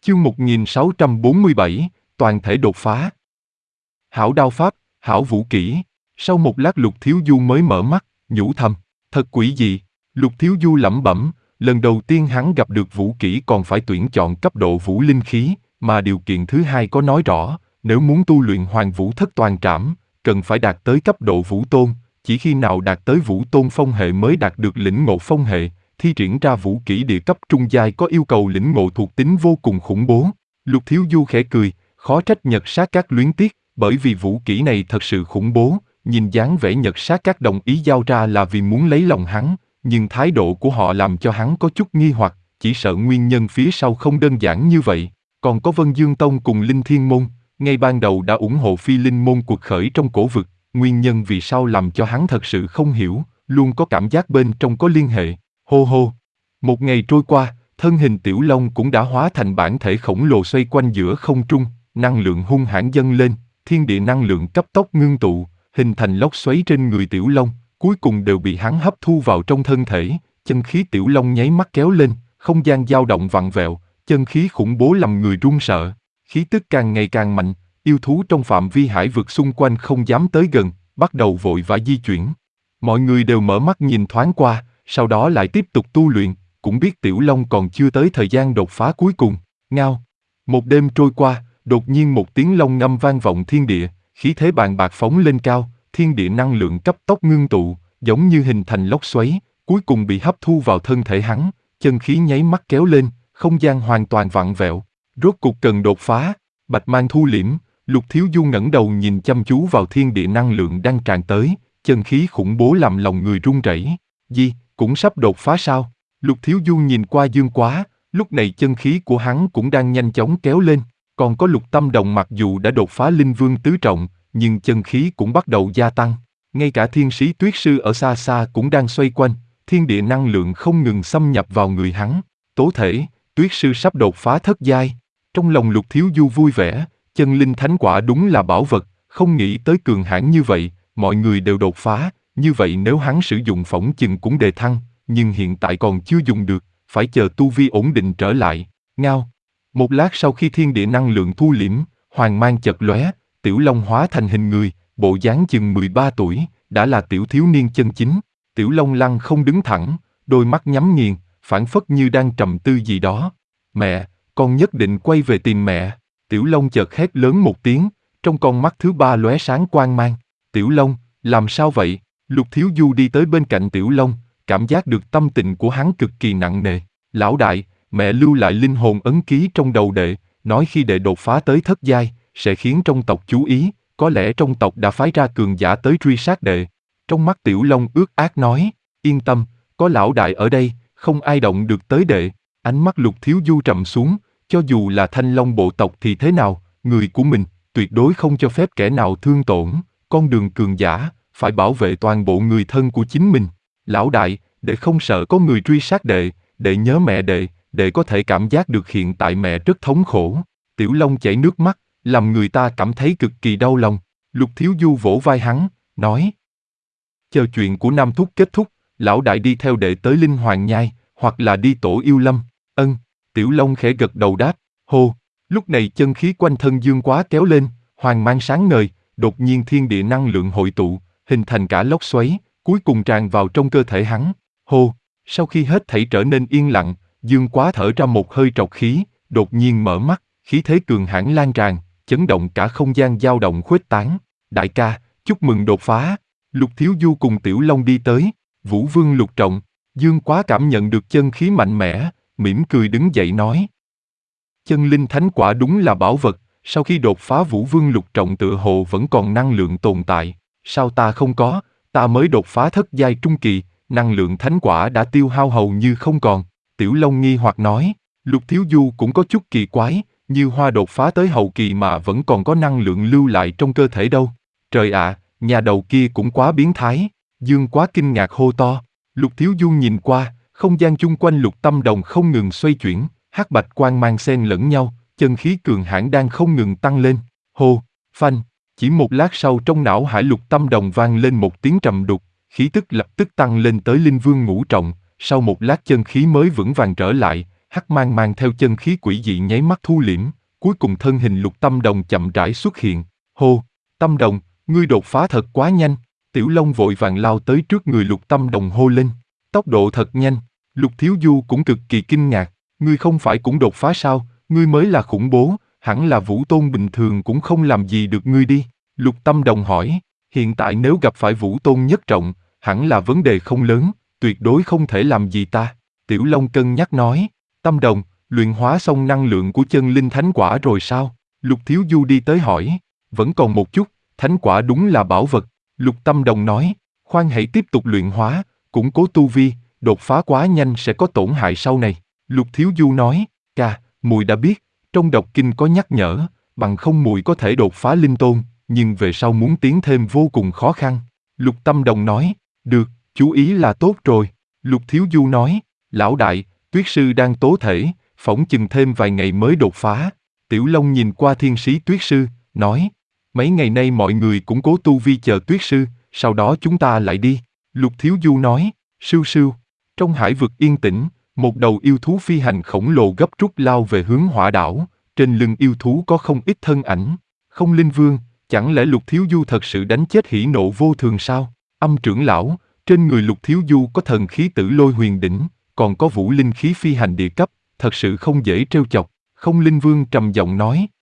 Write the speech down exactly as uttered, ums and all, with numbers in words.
Chương một nghìn sáu trăm bốn mươi bảy, toàn thể đột phá. Hảo đao pháp, hảo vũ kỹ. Sau một lát Lục Thiếu Du mới mở mắt, nhủ thầm, thật quỷ dị. Lục Thiếu Du lẩm bẩm, lần đầu tiên hắn gặp được vũ kỹ còn phải tuyển chọn cấp độ vũ linh khí, mà điều kiện thứ hai có nói rõ, nếu muốn tu luyện Hoàng Vũ Thất Toàn Trảm, cần phải đạt tới cấp độ vũ tôn, chỉ khi nào đạt tới vũ tôn phong hệ mới đạt được lĩnh ngộ phong hệ. Thi triển ra vũ kỹ địa cấp trung giai có yêu cầu lĩnh ngộ thuộc tính vô cùng khủng bố. Lục Thiếu Du khẽ cười, khó trách Nhật Sát Các luyến tiếc, bởi vì vũ kỹ này thật sự khủng bố. Nhìn dáng vẻ Nhật Sát Các đồng ý giao ra là vì muốn lấy lòng hắn, nhưng thái độ của họ làm cho hắn có chút nghi hoặc, chỉ sợ nguyên nhân phía sau không đơn giản như vậy. Còn có Vân Dương Tông cùng Linh Thiên Môn, ngay ban đầu đã ủng hộ Phi Linh Môn cuộc khởi trong cổ vực, nguyên nhân vì sao làm cho hắn thật sự không hiểu, luôn có cảm giác bên trong có liên hệ. Hô hô. Một ngày trôi qua, thân hình Tiểu Long cũng đã hóa thành bản thể khổng lồ xoay quanh giữa không trung, năng lượng hung hãn dâng lên, thiên địa năng lượng cấp tốc ngưng tụ, hình thành lốc xoáy trên người Tiểu Long, cuối cùng đều bị hắn hấp thu vào trong thân thể, chân khí Tiểu Long nháy mắt kéo lên, không gian dao động vặn vẹo, chân khí khủng bố làm người run sợ, khí tức càng ngày càng mạnh, yêu thú trong phạm vi hải vực xung quanh không dám tới gần, bắt đầu vội vã di chuyển. Mọi người đều mở mắt nhìn thoáng qua, sau đó lại tiếp tục tu luyện, cũng biết Tiểu Long còn chưa tới thời gian đột phá cuối cùng. Ngao. Một đêm trôi qua, đột nhiên một tiếng long ngâm vang vọng thiên địa, khí thế bàn bạc phóng lên cao, thiên địa năng lượng cấp tốc ngưng tụ, giống như hình thành lốc xoáy, cuối cùng bị hấp thu vào thân thể hắn, chân khí nháy mắt kéo lên, không gian hoàn toàn vặn vẹo. Rốt cục cần đột phá, bạch mang thu liễm, Lục Thiếu Du ngẩng đầu nhìn chăm chú vào thiên địa năng lượng đang tràn tới, chân khí khủng bố làm lòng người run rẩy. Gì, cũng sắp đột phá sao? Lục Thiếu Du nhìn qua Dương Quá, lúc này chân khí của hắn cũng đang nhanh chóng kéo lên, còn có Lục Tâm Đồng mặc dù đã đột phá Linh Vương tứ trọng, nhưng chân khí cũng bắt đầu gia tăng. Ngay cả Thiên Sĩ Tuyết Sư ở xa xa cũng đang xoay quanh, thiên địa năng lượng không ngừng xâm nhập vào người hắn. Tố thể, Tuyết Sư sắp đột phá thất giai. Trong lòng Lục Thiếu Du vui vẻ, chân linh thánh quả đúng là bảo vật, không nghĩ tới cường hãn như vậy, mọi người đều đột phá, như vậy nếu hắn sử dụng phỏng chừng cũng đề thăng, nhưng hiện tại còn chưa dùng được, phải chờ tu vi ổn định trở lại. Ngao. Một lát sau khi thiên địa năng lượng thu liễm, hoàng mang chật lóe, Tiểu Long hóa thành hình người, bộ dáng chừng mười ba tuổi, đã là tiểu thiếu niên chân chính. Tiểu Long lăng không đứng thẳng, đôi mắt nhắm nghiền, phảng phất như đang trầm tư gì đó. Mẹ, con nhất định quay về tìm mẹ. Tiểu Long chợt hét lớn một tiếng, trong con mắt thứ ba lóe sáng quang mang. Tiểu Long, làm sao vậy? Lục Thiếu Du đi tới bên cạnh Tiểu Long, cảm giác được tâm tình của hắn cực kỳ nặng nề. Lão đại, mẹ lưu lại linh hồn ấn ký trong đầu đệ, nói khi đệ đột phá tới thất giai, sẽ khiến trong tộc chú ý, có lẽ trong tộc đã phái ra cường giả tới truy sát đệ. Trong mắt Tiểu Long ước ác nói, yên tâm, có lão đại ở đây, không ai động được tới đệ. Ánh mắt Lục Thiếu Du trầm xuống, cho dù là Thanh Long bộ tộc thì thế nào, người của mình, tuyệt đối không cho phép kẻ nào thương tổn, con đường cường giả, phải bảo vệ toàn bộ người thân của chính mình. Lão đại, đệ không sợ có người truy sát đệ, đệ nhớ mẹ đệ, đệ có thể cảm giác được hiện tại mẹ rất thống khổ. Tiểu Long chảy nước mắt, làm người ta cảm thấy cực kỳ đau lòng. Lục Thiếu Du vỗ vai hắn, nói. Chờ chuyện của Nam Thúc kết thúc, lão đại đi theo đệ tới Linh Hoàng Nhai, hoặc là đi Tổ Yêu Lâm. Ân. Tiểu Long khẽ gật đầu đáp, hô. Lúc này chân khí quanh thân Dương Quá kéo lên, hoàng mang sáng ngời, đột nhiên thiên địa năng lượng hội tụ, hình thành cả lốc xoáy, cuối cùng tràn vào trong cơ thể hắn. Hô. Sau khi hết thảy trở nên yên lặng, Dương Quá thở ra một hơi trọc khí, đột nhiên mở mắt, khí thế cường hãn lan tràn, chấn động cả không gian dao động khuếch tán. Đại ca, chúc mừng đột phá. Lục Thiếu Du cùng Tiểu Long đi tới, Vũ Vương lục trọng. Dương Quá cảm nhận được chân khí mạnh mẽ, mỉm cười đứng dậy nói. Chân linh thánh quả đúng là bảo vật, sau khi đột phá Vũ Vương lục trọng tựa hồ vẫn còn năng lượng tồn tại. Sao ta không có, ta mới đột phá thất giai trung kỳ, năng lượng thánh quả đã tiêu hao hầu như không còn. Tiểu Long nghi hoặc nói, Lục Thiếu Du cũng có chút kỳ quái, như Hoa đột phá tới hậu kỳ mà vẫn còn có năng lượng lưu lại trong cơ thể đâu. Trời ạ, nhà đầu kia cũng quá biến thái. Dương Quá kinh ngạc hô to. Lục Thiếu Du nhìn qua, không gian chung quanh Lục Tâm Đồng không ngừng xoay chuyển, hắc bạch quang mang xen lẫn nhau, chân khí cường hãn đang không ngừng tăng lên. Hô, phanh, chỉ một lát sau trong não hải Lục Tâm Đồng vang lên một tiếng trầm đục, khí tức lập tức tăng lên tới Linh Vương ngũ trọng, sau một lát chân khí mới vững vàng trở lại, hắc mang mang theo chân khí quỷ dị nháy mắt thu liễm, cuối cùng thân hình Lục Tâm Đồng chậm rãi xuất hiện. Hô, Tâm Đồng, ngươi đột phá thật quá nhanh. Tiểu Long vội vàng lao tới trước người Lục Tâm Đồng hô lên. Tốc độ thật nhanh. Lục Thiếu Du cũng cực kỳ kinh ngạc. Ngươi không phải cũng đột phá sao? Ngươi mới là khủng bố, hẳn là Vũ Tôn bình thường cũng không làm gì được ngươi đi. Lục Tâm Đồng hỏi, hiện tại nếu gặp phải Vũ Tôn nhất trọng, hẳn là vấn đề không lớn, tuyệt đối không thể làm gì ta. Tiểu Long cân nhắc nói, Tâm Đồng, luyện hóa xong năng lượng của chân linh thánh quả rồi sao? Lục Thiếu Du đi tới hỏi, vẫn còn một chút, thánh quả đúng là bảo vật. Lục Tâm Đồng nói, khoan hãy tiếp tục luyện hóa, củng cố tu vi, đột phá quá nhanh sẽ có tổn hại sau này. Lục Thiếu Du nói, ca, mùi đã biết, trong độc kinh có nhắc nhở, bằng không mùi có thể đột phá linh tôn, nhưng về sau muốn tiến thêm vô cùng khó khăn. Lục Tâm Đồng nói, được, chú ý là tốt rồi. Lục Thiếu Du nói, lão đại, Tuyết Sư đang tố thể, phỏng chừng thêm vài ngày mới đột phá. Tiểu Long nhìn qua thiên sĩ Tuyết Sư, nói, mấy ngày nay mọi người cũng cố tu vi chờ Tuyết Sư, sau đó chúng ta lại đi. Lục Thiếu Du nói, sưu sưu. Trong hải vực yên tĩnh, một đầu yêu thú phi hành khổng lồ gấp rút lao về hướng hỏa đảo, trên lưng yêu thú có không ít thân ảnh. Không Linh Vương, chẳng lẽ Lục Thiếu Du thật sự đánh chết hỉ nộ vô thường sao? Âm trưởng lão, trên người Lục Thiếu Du có thần khí tử lôi huyền đỉnh, còn có vũ linh khí phi hành địa cấp, thật sự không dễ trêu chọc. Không Linh Vương trầm giọng nói,